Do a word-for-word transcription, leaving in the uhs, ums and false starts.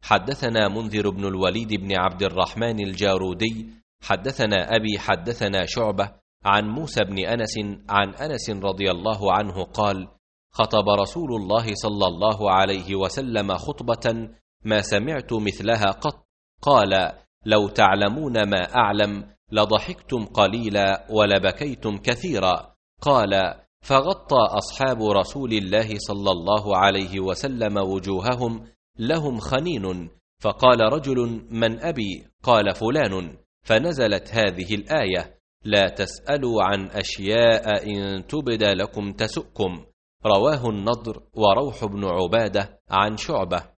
حدثنا منذر بن الوليد بن عبد الرحمن الجارودي حدثنا أبي حدثنا شعبة عن موسى بن أنس عن أنس رضي الله عنه قال: خطب رسول الله صلى الله عليه وسلم خطبة ما سمعت مثلها قط، قال: لو تعلمون ما أعلم لضحكتم قليلا ولبكيتم كثيرا. قال: فغطى أصحاب رسول الله صلى الله عليه وسلم وجوههم لهم خنين، فقال رجل: من أبي؟ قال: فلان. فنزلت هذه الآية: لا تسألوا عن أشياء إن تبد لكم تسؤكم. رواه النضر وروح بن عبادة عن شعبة.